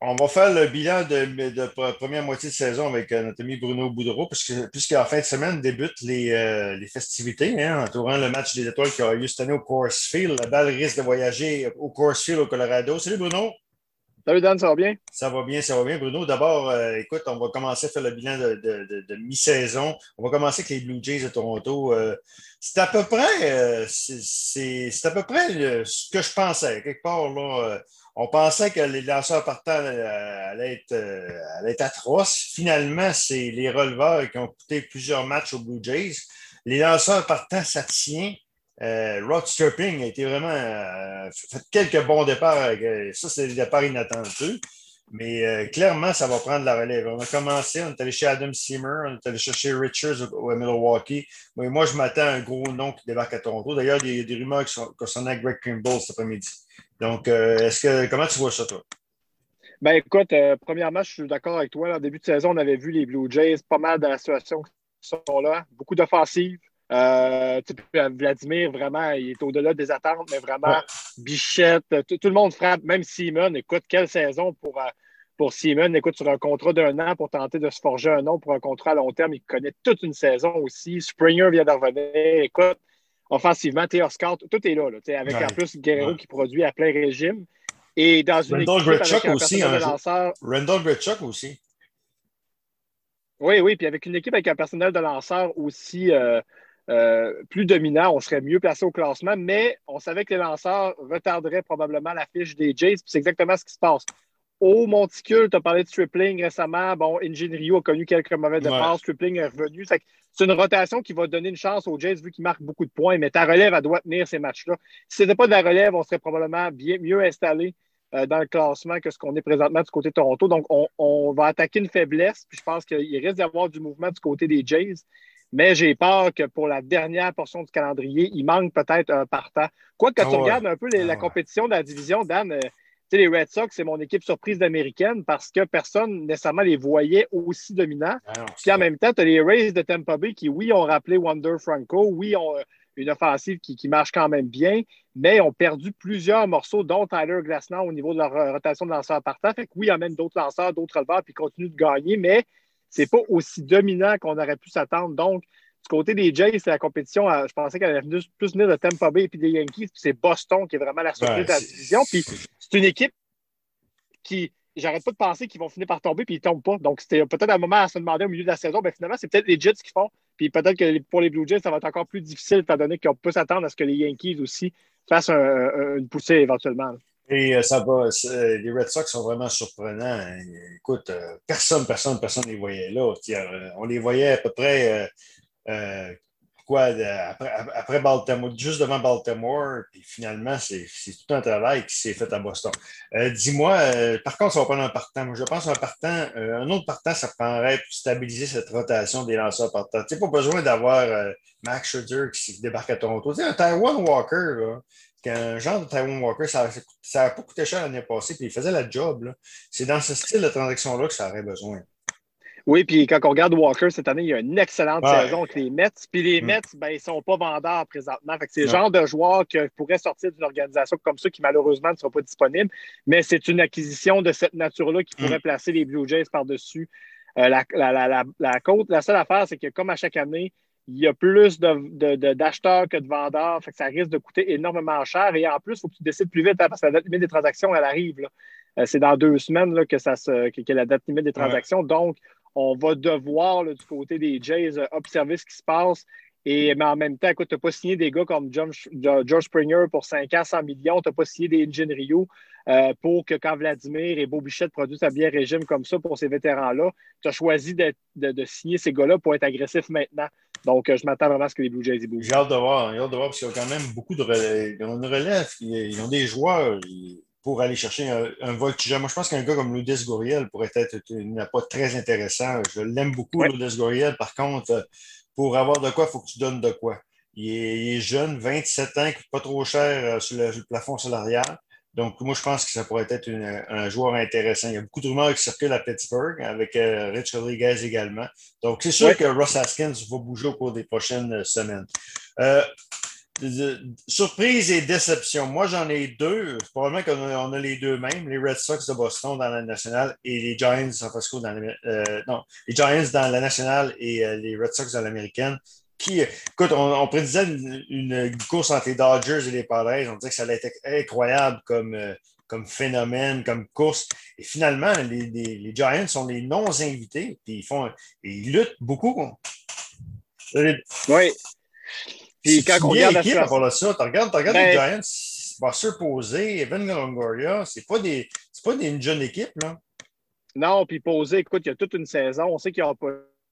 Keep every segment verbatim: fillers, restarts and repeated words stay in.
On va faire le bilan de, de première moitié de saison avec euh, notre ami Bruno Boudreau, puisque, puisqu'en fin de semaine débutent les, euh, les festivités hein, entourant le match des étoiles qui aura lieu cette année au Coors Field. La balle risque de voyager au Coors Field au Colorado. Salut Bruno! Salut Dan, ça va bien? Ça va bien, ça va bien. Bruno, d'abord, euh, écoute, on va commencer à faire le bilan de, de- de- de mi-saison. On va commencer avec les Blue Jays de Toronto. Euh, c'est à peu près, euh, c'est c'est- c'est à peu près euh, ce que je pensais. Quelque part, là, euh, on pensait que les lanceurs partants euh, allaient être, euh, allaient être atroces. Finalement, c'est les releveurs qui ont coûté plusieurs matchs aux Blue Jays. Les lanceurs partants, ça tient. Euh, Rod Sterping a été vraiment euh, fait quelques bons départs. Euh, ça, c'est des départs inattendus. Mais euh, clairement, ça va prendre la relève. On a commencé, on est allé chez Adam Seamer, on est allé chercher Richards au, au Milwaukee. Mais moi, je m'attends à un gros nom qui débarque à Toronto. D'ailleurs, il y a des rumeurs qui sont concernant Greg Kimball cet après-midi. Donc, euh, est-ce que comment tu vois ça, toi? Ben écoute, euh, premièrement, je suis d'accord avec toi. En début de saison, on avait vu les Blue Jays pas mal dans la situation qui sont là. Beaucoup d'offensives. Euh, tu sais, Vladimir, vraiment, il est au-delà des attentes, mais Ouais. vraiment, Bichette, tout, tout le monde frappe, même Simon. Écoute, quelle saison pour, euh, pour Simon. Écoute, sur un contrat d'un an pour tenter de se forger un nom pour un contrat à long terme, il connaît toute une saison aussi. Springer vient de revenir. Écoute, offensivement, Théo Scott, tout est là, là, tu sais, avec en Ouais. plus Guerrero Ouais. qui produit à plein régime. Et dans une Randall équipe Grichuk avec un aussi, personnel de un jour. lanceur, Randall Grichuk aussi. oui, oui, puis avec une équipe avec un personnel de lanceur aussi euh, euh, plus dominant, on serait mieux placé au classement, mais on savait que les lanceurs retarderaient probablement la fiche des Jays, puis c'est exactement ce qui se passe. Au Monticule, tu as parlé de Stripling récemment. Bon, Engine Rio a connu quelques mauvais Ouais. départs. Stripling est revenu. C'est une rotation qui va donner une chance aux Jays vu qu'ils marquent beaucoup de points, mais ta relève, elle doit tenir ces matchs-là. Si ce n'était pas de la relève, on serait probablement bien mieux installé euh, dans le classement que ce qu'on est présentement du côté de Toronto. Donc, on, on va attaquer une faiblesse, puis je pense qu'il risque d'y avoir du mouvement du côté des Jays. Mais j'ai peur que pour la dernière portion du calendrier, il manque peut-être un partant. Quoi que Ah tu ouais. regardes un peu les, Ah la ouais. compétition de la division, Dan, euh, tu sais, les Red Sox, c'est mon équipe surprise d'américaine parce que personne nécessairement les voyait aussi dominants. Ah non, Puis c'est en vrai. même temps, tu as les Rays de Tampa Bay qui, oui, ont rappelé Wander Franco, oui, ont euh, une offensive qui, qui marche quand même bien, mais ont perdu plusieurs morceaux, dont Tyler Glasnow au niveau de leur euh, rotation de lanceurs partant. Fait que oui, il amène d'autres lanceurs, d'autres releveurs, puis ils continuent de gagner, mais c'est pas aussi dominant qu'on aurait pu s'attendre. Donc, du côté des Jays, c'est la compétition, euh, je pensais qu'elle allait plus, plus venir de Tampa Bay et puis des Yankees, puis c'est Boston qui est vraiment la surprise Ouais, de la c'est division. Puis c'est une équipe qui, j'arrête pas de penser qu'ils vont finir par tomber puis ils tombent pas. Donc, c'était peut-être un moment à se demander au milieu de la saison, mais finalement, c'est peut-être les Jets qui font. Puis peut-être que pour les Blue Jays, ça va être encore plus difficile, étant donné qu'on peut s'attendre à ce que les Yankees aussi fassent un- un- une poussée éventuellement. Et euh, ça va, c'est- les Red Sox sont vraiment surprenants. Hein. Écoute, euh, personne, personne, personne ne les voyait là. Tiens, euh, on les voyait à peu près euh, euh, quoi, de- après, après Baltimore, juste devant Baltimore, puis finalement, c'est c'est tout un travail qui s'est fait à Boston. Euh, dis-moi, euh, par contre, ça va prendre un partant. Moi, je pense un partant, euh, un autre partant, ça prendrait pour stabiliser cette rotation des lanceurs partants. Tu sais, pas besoin d'avoir euh, Max Scherzer qui débarque à Toronto. Tu sais, un Taiwan Walker, là, qu'un genre de Taiwan Walker, ça n'a pas coûté cher l'année passée, puis il faisait la job. Là. C'est dans ce style de transaction-là que ça aurait besoin. Oui, puis quand on regarde Walker cette année, il y a une excellente Ouais. saison avec les Mets. Puis les Hum. Mets, ben, ils ne sont pas vendeurs présentement. Fait que c'est le Non. genre de joueur qui pourrait sortir d'une organisation comme ça qui malheureusement ne sera pas disponible. Mais c'est une acquisition de cette nature-là qui Hum. pourrait placer les Blue Jays par-dessus euh, la, la, la, la, la côte. La seule affaire, c'est que comme à chaque année, il y a plus de, de, de, d'acheteurs que de vendeurs. Fait que ça risque de coûter énormément cher. Et en plus, il faut que tu décides plus vite hein, parce que la date limite des transactions, elle arrive. Là. Euh, c'est dans deux semaines là, que, ça se, que, que la date limite des Ouais. transactions. Donc, on va devoir, là, du côté des Jays, euh, observer ce qui se passe. Et, mais en même temps, écoute, tu n'as pas signé des gars comme John, George Springer pour cinq ans, cent millions. Tu n'as pas signé des Engine Rio euh, pour que quand Vladimir et Beau Bichette produisent un bien régime comme ça pour ces vétérans-là, tu as choisi de, de, de signer ces gars-là pour être agressif maintenant. Donc, euh, je m'attends vraiment à ce que les Blue Jays y J'ai bougent. hâte de voir, j'ai hâte de voir parce qu'ils ont quand même beaucoup de relève. Ils ont une relève, ils ont des joueurs pour aller chercher un, un voltigeur. Moi, je pense qu'un gars comme Lourdes Gurriel pourrait être un pas très intéressant. Je l'aime beaucoup, Oui, Lourdes Gurriel. Par contre, pour avoir de quoi, il faut que tu donnes de quoi. Il est, il est jeune, vingt-sept ans, il coûte pas trop cher euh, sur le, sur le plafond salarial. Donc, moi, je pense que ça pourrait être une- un joueur intéressant. Il y a beaucoup de rumeurs qui circulent à Pittsburgh, avec euh, Rich Rodriguez également. Donc, c'est sûr oui. que Ross Haskins va bouger au cours des prochaines semaines. Euh, surprise et déception. Moi, j'en ai deux. Probablement qu'on a, on a les deux mêmes, les Red Sox de Boston dans la nationale et les Giants de San Francisco dans la, euh, non, les Giants dans la nationale et euh, les Red Sox dans l'américaine. Qui, écoute, on, on prédisait une, une, course entre les Dodgers et les Padres. On disait que ça allait être incroyable comme, euh, comme phénomène, comme course. Et finalement, les, les, les Giants sont les non-invités. Puis ils font, ils luttent beaucoup. Oui. Puis quand on regarde équipe, à part de ça, tu regardes, tu regardes ben, les Giants, Buster Posey, Evan Longoria, c'est pas des, c'est pas des, une jeune équipe, là. Non, puis Posey, écoute, il y a toute une saison. On sait qu'il n'a pas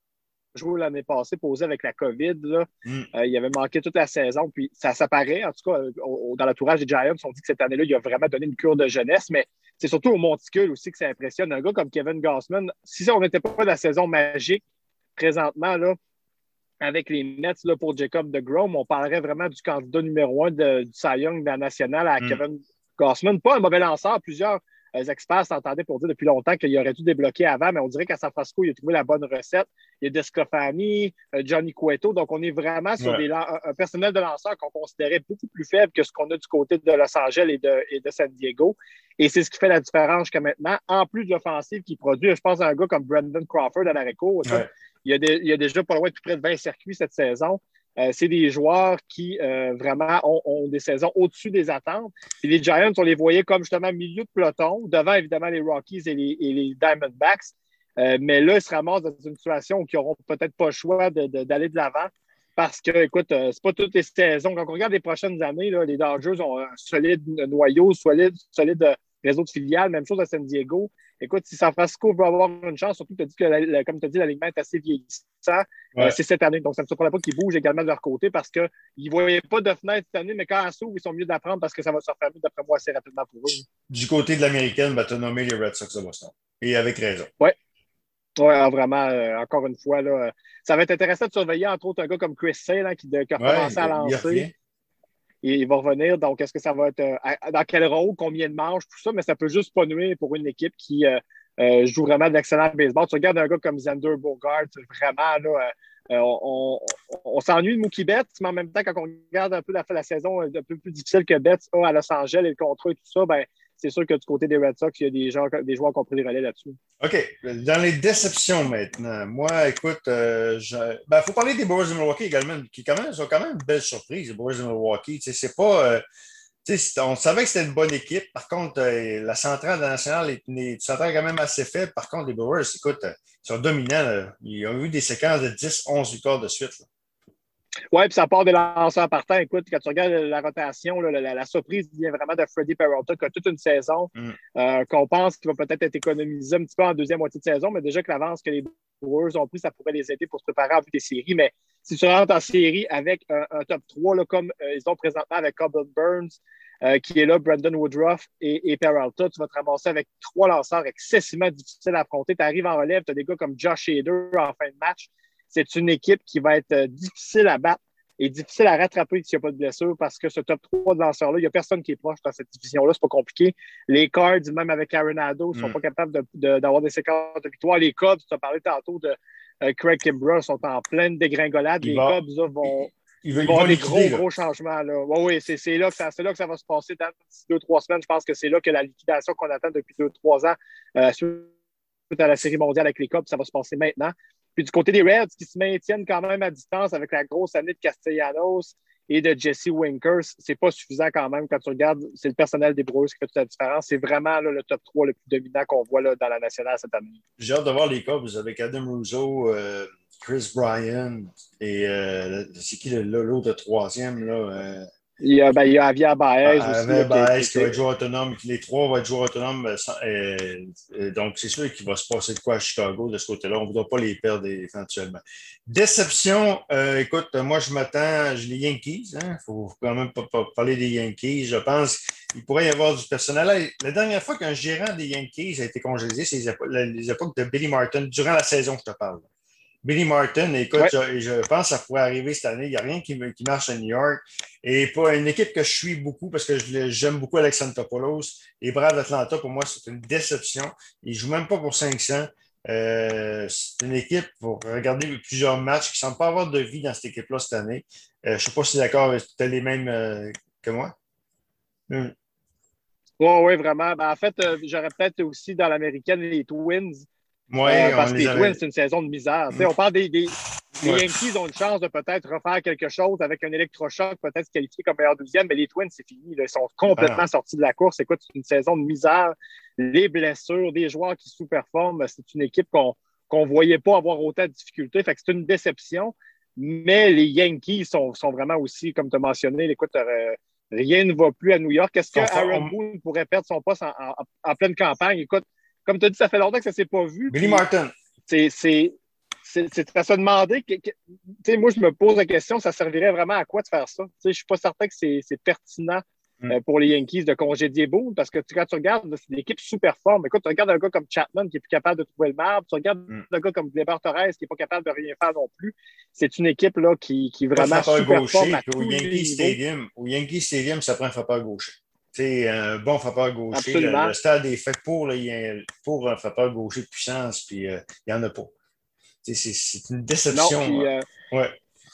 joué l'année passée, Posey avec la COVID, là. Mm. Euh, il avait manqué toute la saison, puis ça s'apparaît, en tout cas, au, dans l'entourage des Giants, on dit que cette année-là, il a vraiment donné une cure de jeunesse, mais c'est surtout au monticule aussi que ça impressionne. Un gars comme Kevin Gausman, si on n'était pas dans la saison magique présentement, là, avec les Mets là, pour Jacob deGrom, on parlerait vraiment du candidat numéro un de, du Cy Young de la nationale à mm. Kevin Gausman. Pas un mauvais lanceur. Plusieurs euh, experts s'entendaient pour dire depuis longtemps qu'il aurait dû débloquer avant, mais on dirait qu'à San Francisco, il a trouvé la bonne recette. Il y a Desclafani, euh, Johnny Cueto. Donc, on est vraiment sur ouais. des, un, un personnel de lanceur qu'on considérait beaucoup plus faible que ce qu'on a du côté de Los Angeles et de, et de San Diego. Et c'est ce qui fait la différence jusqu'à maintenant. En plus de l'offensive qui produit, je pense à un gars comme Brandon Crawford à l'arrêt court. Ouais. Il y, a des, il y a déjà pas loin de plus près de vingt circuits cette saison. Euh, c'est des joueurs qui euh, vraiment ont, ont des saisons au-dessus des attentes. Puis les Giants, on les voyait comme justement milieu de peloton, devant évidemment les Rockies et les, et les Diamondbacks. Euh, mais là, ils se ramassent dans une situation où ils n'auront peut-être pas le choix de, de, d'aller de l'avant. Parce que, écoute, euh, c'est pas toutes les saisons. Quand on regarde les prochaines années, là, les Dodgers ont un solide noyau, solide, solide réseau de filiales. Même chose à San Diego. Écoute, si San Francisco veut avoir une chance, surtout que tu as dit que, la, la, comme tu as dit, l'alignement est assez vieillissant, ouais. euh, c'est cette année. Donc, ça ne me surprend pas qu'ils bougent également de leur côté parce qu'ils ne voyaient pas de fenêtre cette année, mais quand elle s'ouvre, ils sont mieux d'apprendre parce que ça va se refermer, d'après moi, assez rapidement pour eux. Du côté de l'américaine, ben, tu as nommé les Red Sox de Boston. Et avec raison. Oui. Oui, vraiment, euh, encore une fois, là, euh, ça va être intéressant de surveiller, entre autres, un gars comme Chris Sale hein, qui, de, qui a recommencé ouais, à lancer. Et il va revenir. Donc, est-ce que ça va être euh, à, dans quel rôle, combien de manches, tout ça, mais ça peut juste pas nuire pour une équipe qui euh, euh, joue vraiment de l'excellent baseball. Tu regardes un gars comme Xander Bogaerts, vraiment, là, euh, on, on, on s'ennuie de Mookie Betts, mais en même temps, quand on regarde un peu la, la saison un peu plus difficile que Betts a à Los Angeles et le contrat et tout ça, ben c'est sûr que du côté des Red Sox, il y a des, gens, des joueurs qui ont pris le relais là-dessus. OK. Dans les déceptions maintenant, moi, écoute, il euh, ben, faut parler des Brewers de Milwaukee également, qui quand même, sont quand même une belle surprise, les Brewers de Milwaukee. Tu sais, c'est pas... Euh, tu sais, on savait que c'était une bonne équipe. Par contre, euh, la centrale de la nationale est une centrale quand même assez faible. Par contre, les Brewers, écoute, ils sont dominants. Là. Ils ont eu des séquences de dix onze victoires de suite. Là. Oui, puis ça part des lanceurs partants. Écoute, quand tu regardes la rotation, là, la, la surprise vient vraiment de Freddie Peralta, qui a toute une saison, mm. euh, qu'on pense qu'il va peut-être être économisé un petit peu en deuxième moitié de saison, mais déjà que l'avance que les Brewers ont pris, ça pourrait les aider pour se préparer en vue des séries. Mais si tu rentres en série avec un, un top trois, là, comme euh, ils ont présentement avec Corbin Burns, euh, qui est là, Brandon Woodruff et, et Peralta, tu vas te ramasser avec trois lanceurs excessivement difficiles à affronter. Tu arrives en relève, tu as des gars comme Josh Hader en fin de match. C'est une équipe qui va être difficile à battre et difficile à rattraper s'il n'y a pas de blessure parce que ce top trois de lanceurs-là, il n'y a personne qui est proche dans cette division-là. C'est pas compliqué. Les Cards, même avec Arenado, ne sont mm. pas capables de, de, d'avoir des séquences de victoire. Les Cubs, tu as parlé tantôt de euh, Craig Kimbrough, sont en pleine dégringolade. Il les va, Cubs là, vont, il, il vont avoir des gros, gros changements. Là. Oui, oui, c'est, c'est, là que ça, c'est là que ça va se passer dans deux, trois semaines. Je pense que c'est là que la liquidation qu'on attend depuis deux, trois ans euh, suite à la Série mondiale avec les Cubs, ça va se passer maintenant. Puis du côté des Reds, qui se maintiennent quand même à distance avec la grosse année de Castellanos et de Jesse Winkers, c'est pas suffisant quand même quand tu regardes. C'est le personnel des Brewers qui fait toute la différence. C'est vraiment là, le top trois le plus dominant qu'on voit là, dans la nationale cette année. J'ai hâte de voir les Cubs avec Adam Russo, euh, Chris Bryant et euh, c'est qui l'autre troisième là? Euh... Il y a, ben, il y a Javier Baez ah, aussi. Javier Baez qui va être joueur autonome. Les trois vont être joueurs autonomes. Euh, euh, donc, c'est sûr qu'il va se passer de quoi à Chicago de ce côté-là. On ne voudra pas les perdre éventuellement. Déception, euh, écoute, moi, je m'attends, j'ai les Yankees. Il hein, faut quand même pas, pas parler des Yankees. Je pense qu'il pourrait y avoir du personnel. La dernière fois qu'un gérant des Yankees a été congédié, c'est les, épo- les époques de Billy Martin, durant la saison, je te parle. Billy Martin, écoute, ouais. je, je pense que ça pourrait arriver cette année. Il n'y a rien qui, qui marche à New York. Et pas une équipe que je suis beaucoup parce que je, j'aime beaucoup Alexandropoulos. Les Braves d'Atlanta, pour moi, c'est une déception. Ils ne jouent même pas pour cinq cents. Euh, c'est une équipe, pour regarder plusieurs matchs, qui ne semble pas avoir de vie dans cette équipe-là cette année. Euh, je ne sais pas si tu es d'accord, tu as les mêmes euh, que moi. Hmm. Oui, oui, vraiment. Ben, en fait, euh, j'aurais peut-être aussi dans l'américaine les Twins. Oui, Euh, on parce que les les Twins, avait. c'est une saison de misère. Tu Hmm. sais, on parle des, des- les Ouais. Yankees ont une chance de peut-être refaire quelque chose avec un électrochoc, peut-être se qualifier comme meilleur douzième, mais les Twins, c'est fini. Là. Ils sont Ah non. complètement sortis de la course. Écoute, c'est une saison de misère. Les blessures, des joueurs qui sous-performent, c'est une équipe qu'on qu'on ne voyait pas avoir autant de difficultés. Fait que c'est une déception. Mais les Yankees sont, sont vraiment aussi, comme tu as mentionné, écoute, euh, rien ne va plus à New York. Est-ce que Ils sont Aaron forts. Boone pourrait perdre son poste en, en- en pleine campagne? Écoute, comme tu as dit, ça fait longtemps que ça ne s'est pas vu. Billy Puis Martin. c'est, c'est, c'est, c'est à se demander. Que, que, moi, je me pose la question, ça servirait vraiment à quoi de faire ça? Je ne suis pas certain que c'est, c'est pertinent Hmm. euh, pour les Yankees de congédier Boone parce que tu, quand tu regardes, là, c'est une équipe super forte. Écoute, tu regardes un gars comme Chapman qui est plus capable de trouver le marbre, tu regardes Hmm. un gars comme Gleyber Torres qui n'est pas capable de rien faire non plus. C'est une équipe là, qui, qui est Pas de vraiment frappeur super forme gaucher. à Puis au tous les Yankee niveaux. Stadium, au Yankee Stadium, ça prend un frappeur gaucher. C'est un bon frappeur gaucher. Le, le Absolument. stade est fait pour, là, il y a- pour un frappeur gaucher de puissance, puis euh, il n'y en a pas. C'est, c'est une Non, déception. puis euh, Ouais.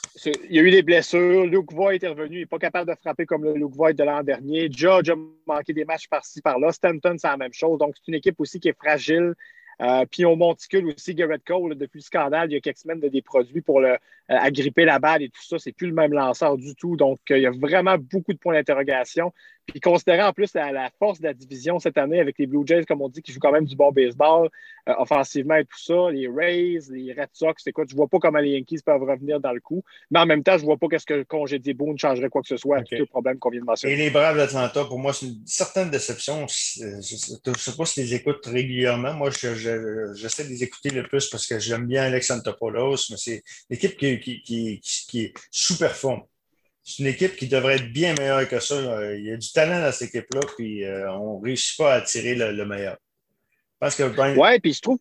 il y a eu des blessures. Luke Voigt est revenu. Il n'est pas capable de frapper comme le Luke Voigt de l'an dernier. Judge a manqué des matchs par-ci, par-là. Stanton, c'est la même chose. Donc, c'est une équipe aussi qui est fragile. Euh, puis au monticule aussi, Garrett Cole, là, depuis le scandale, il y a quelques semaines de des produits pour le, euh, agripper la balle et tout ça. C'est plus le même lanceur du tout. Donc, euh, il y a vraiment beaucoup de points d'interrogation. Puis considérant en plus la, la force de la division cette année avec les Blue Jays, comme on dit, qui jouent quand même du bon baseball, euh, offensivement et tout ça, les Rays, les Red Sox, c'est quoi? Je vois pas comment les Yankees peuvent revenir dans le coup. Mais en même temps, je vois pas qu'est-ce que congédier Boone changerait quoi que ce soit à tous OK. les problèmes qu'on vient de Et mentionner. les Braves d'Atlanta, pour moi, c'est une certaine déception. Je ne sais pas si tu les écoutes régulièrement. Moi, je, je, j'essaie de les écouter le plus parce que j'aime bien Alex Antopoulos, mais c'est l'équipe qui, qui, qui, qui est sous-performe. C'est une équipe qui devrait être bien meilleure que ça. Il y a du talent dans cette équipe-là, puis euh, on ne réussit pas à tirer le, le meilleur. Parce que, ben, Ouais, puis je trouve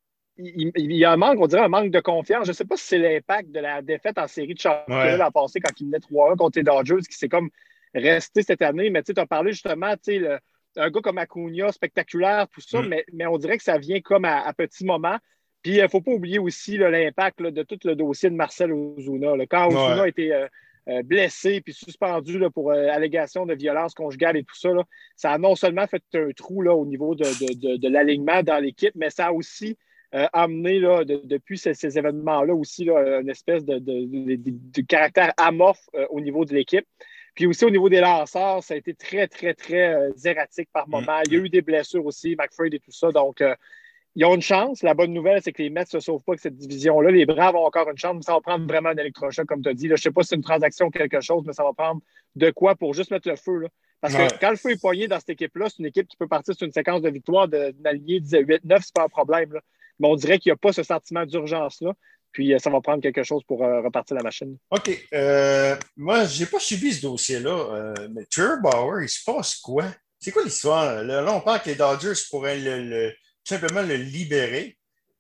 il, il y a un manque, on dirait un manque de confiance. Je ne sais pas si c'est l'impact de la défaite en série de championnat ouais. l'an passé quand il menait trois un contre les Dodgers qui s'est comme resté cette année. Mais tu as parlé justement, tu sais, le, un gars comme Acuna, spectaculaire, tout ça, Mm. mais, mais on dirait que ça vient comme à, à petits moments. Puis il ne faut pas oublier aussi là, l'impact là, de tout le dossier de Marcel Ozuna. Là. Quand Ozuna Ouais. a été euh, euh, blessé puis suspendu là, pour euh, allégation de violence conjugale et tout ça, là, ça a non seulement fait un trou là, au niveau de, de, de, de l'alignement dans l'équipe, mais ça a aussi euh, amené là, de, depuis ces, ces événements-là aussi là, une espèce de, de, de, de, de caractère amorphe euh, au niveau de l'équipe. Puis aussi au niveau des lanceurs, ça a été très, très, très euh, erratique par Mm. moment. Il y a Mm. eu des blessures aussi, McFred et tout ça. Donc, euh, ils ont une chance. La bonne nouvelle, c'est que les Mets ne se sauvent pas avec cette division-là. Les Braves ont encore une chance, mais ça va prendre vraiment un électrochoc, comme tu as dit. Là, je ne sais pas si c'est une transaction ou quelque chose, mais ça va prendre de quoi pour juste mettre le feu. Là. Parce que Ouais. quand le feu est poigné dans cette équipe-là, c'est une équipe qui peut partir sur une séquence de victoires d'une alignée huit neuf, c'est pas un problème. Là. Mais on dirait qu'il n'y a pas ce sentiment d'urgence-là. Puis euh, ça va prendre quelque chose pour euh, repartir la machine. OK. Euh, moi, je n'ai pas suivi ce dossier-là, euh, mais Trevor Bauer, il se passe quoi? C'est quoi l'histoire? Là, là, on parle que les Dodgers pourraient le, le- tout simplement le libérer.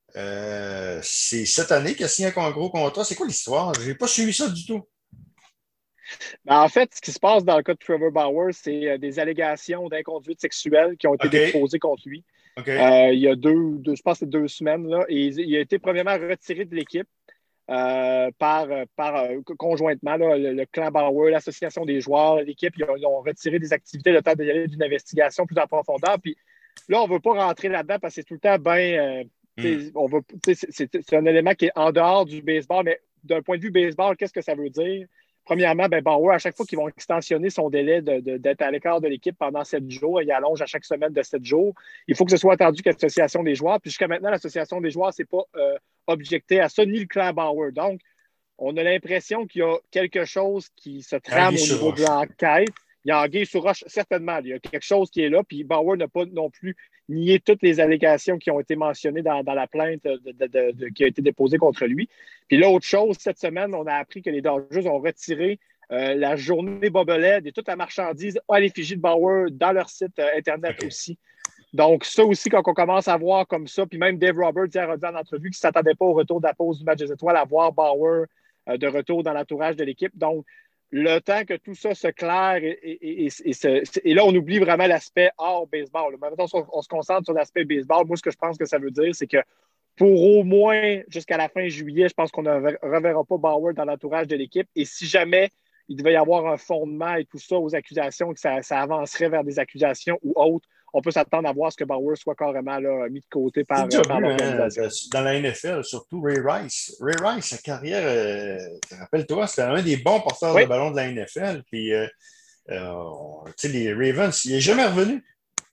Euh, c'est cette année qu'il a signé un gros contrat. C'est quoi l'histoire? Je n'ai pas suivi ça du tout. Ben, en fait, ce qui se passe dans le cas de Trevor Bauer, c'est euh, des allégations d'inconduite sexuelle qui ont été OK. déposées contre lui. OK. Euh, il y a deux, deux, je pense que c'est deux semaines, là, et il a été premièrement retiré de l'équipe euh, par, par euh, conjointement là, le, le clan Bauer, l'association des joueurs, l'équipe, ils ont, ils ont retiré des activités le temps d'y aller d'une investigation plus en profondeur. Puis là, on ne veut pas rentrer là-dedans parce que c'est tout le temps bien. Hmm. Euh, on veut, c'est, c'est, c'est un élément qui est en dehors du baseball, mais d'un point de vue baseball, qu'est-ce que ça veut dire? Premièrement, ben Bauer, à chaque fois qu'ils vont extensionner son délai de, de, d'être à l'écart de l'équipe pendant sept jours, il allonge à chaque semaine de sept jours. Il faut que ce soit attendu que l'association des joueurs. Puis jusqu'à maintenant, l'association des joueurs ne s'est pas euh, objecté à ça, ni le clan Bauer. Donc, on a l'impression qu'il y a quelque chose qui se trame Anguille au sur niveau de roche. l'enquête. Il y a Anguille sur roche, certainement. Il y a quelque chose qui est là. Puis Bauer n'a pas non plus nié toutes les allégations qui ont été mentionnées dans, dans la plainte de, de, de, de, qui a été déposée contre lui. Puis l'autre chose, cette semaine, on a appris que les Dodgers ont retiré euh, la journée Bobeled et toute la marchandise à l'effigie de Bauer dans leur site euh, Internet OK. aussi. Donc, ça aussi, quand on commence à voir comme ça, puis même Dave Roberts hier a dit en entrevue qu'il ne s'attendait pas au retour de la pause du match des étoiles à voir Bauer euh, de retour dans l'entourage de l'équipe. Donc, le temps que tout ça se claire et, et, et, et, se, et là, on oublie vraiment l'aspect hors baseball. Maintenant, on, on se concentre sur l'aspect baseball. Moi, ce que je pense que ça veut dire, c'est que pour au moins jusqu'à la fin juillet, je pense qu'on ne reverra pas Bauer dans l'entourage de l'équipe. Et si jamais il devait y avoir un fondement et tout ça aux accusations, que ça, ça avancerait vers des accusations ou autres, on peut s'attendre à voir ce que Bauer soit carrément là, mis de côté par, déjà par vu, hein, l'organisation. dans la N F L, surtout Ray Rice. Ray Rice, sa carrière, euh, rappelle-toi, c'était un des bons porteurs de Oui. ballon de la N F L. Puis, euh, euh, les Ravens, il n'est jamais revenu.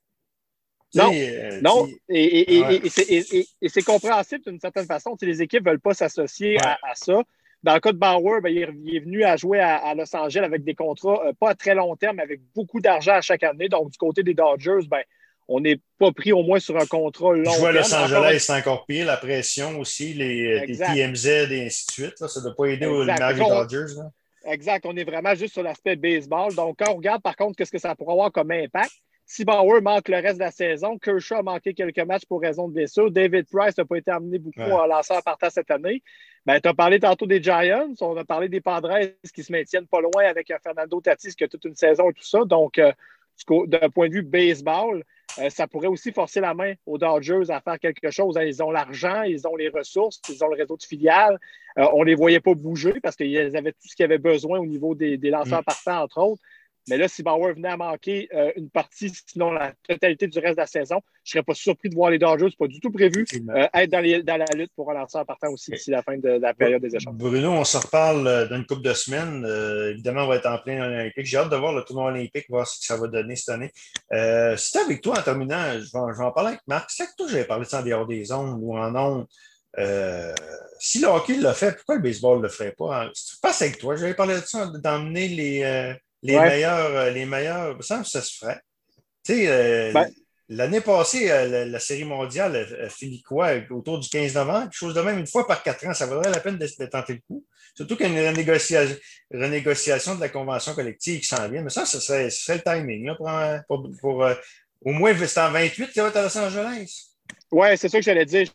Non, euh, non, et, et, ouais. et, et, c'est, et, et c'est compréhensible d'une certaine façon. T'sais, les équipes ne veulent pas s'associer ouais. à, à ça. Dans le cas de Bauer, ben, il, est, il est venu à jouer à, à Los Angeles avec des contrats euh, pas à très long terme, avec beaucoup d'argent à chaque année. Donc, du côté des Dodgers, ben, on n'est pas pris au moins sur un contrat long Jouer à terme. Los Angeles, c'est encore pire. La pression aussi, les, les T M Z et ainsi de suite. Là, ça ne doit pas aider au l'image des Dodgers. Là. Exact. On est vraiment juste sur l'aspect baseball. Donc, quand on regarde, par contre, qu'est-ce que ça pourrait avoir comme impact, si Bauer manque le reste de la saison, Kershaw a manqué quelques matchs pour raison de blessure, David Price n'a pas été amené beaucoup ouais. en lanceur partant cette année. Ben, tu as parlé tantôt des Giants, on a parlé des Padres qui se maintiennent pas loin avec Fernando Tatis qui a toute une saison et tout ça. Donc, euh, d'un point de vue baseball, euh, ça pourrait aussi forcer la main aux Dodgers à faire quelque chose. Ils ont l'argent, ils ont les ressources, ils ont le réseau de filiales. Euh, on ne les voyait pas bouger parce qu'ils avaient tout ce qu'ils avaient besoin au niveau des, des lanceurs mm. partants, entre autres. Mais là, si Bauer venait à manquer euh, une partie, sinon la totalité du reste de la saison, je ne serais pas surpris de voir les Dodgers, pas du tout prévu, euh, être dans, les, dans la lutte pour un lanceur partant aussi d'ici la fin de, de la période des échanges. Bruno, on se reparle d'une couple de semaines. Euh, évidemment, on va être en plein olympique. J'ai hâte de voir le tournoi olympique, voir ce que ça va donner cette année. Euh, C'était avec toi en terminant, je vais, je vais en parler avec Marc. C'est avec toi que j'avais parlé de ça en dehors des ondes ou en ondes. Euh, si le hockey l'a fait, pourquoi le baseball ne le ferait pas? Si tu passes avec toi, j'avais parlé de ça, d'emmener les... Euh, Les, ouais. meilleurs, les meilleurs, ça, ça se ferait. Tu sais, euh, ben, l'année passée, la, la Série mondiale a fini quoi? Autour du quinze novembre, quelque chose de même, une fois par quatre ans, ça vaudrait la peine de, de tenter le coup. Surtout qu'il y a une renégociation, renégociation de la convention collective qui s'en vient. Mais ça, ce serait, ce serait le timing là, pour, pour, pour, pour euh, au moins, c'est en vingt-huit qui va être à Los Angeles. Oui, c'est ça que j'allais dire.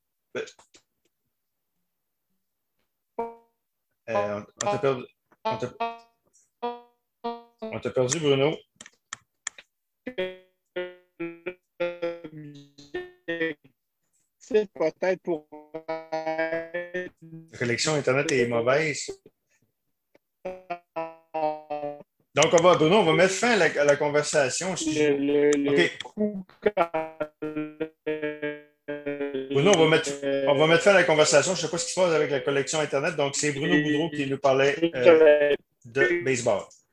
Euh, on, on t'a perdu. On t'a... On t'a perdu, Bruno. C'est peut-être pour. La connexion Internet est mauvaise. Donc, on va, Bruno, on va mettre fin à la, à la conversation. Le, le, OK. Le... Bruno, on va, mettre, on va mettre fin à la conversation. Je ne sais pas ce qui se passe avec la connexion Internet. Donc, c'est Bruno Boudreau qui nous parlait euh, de baseball.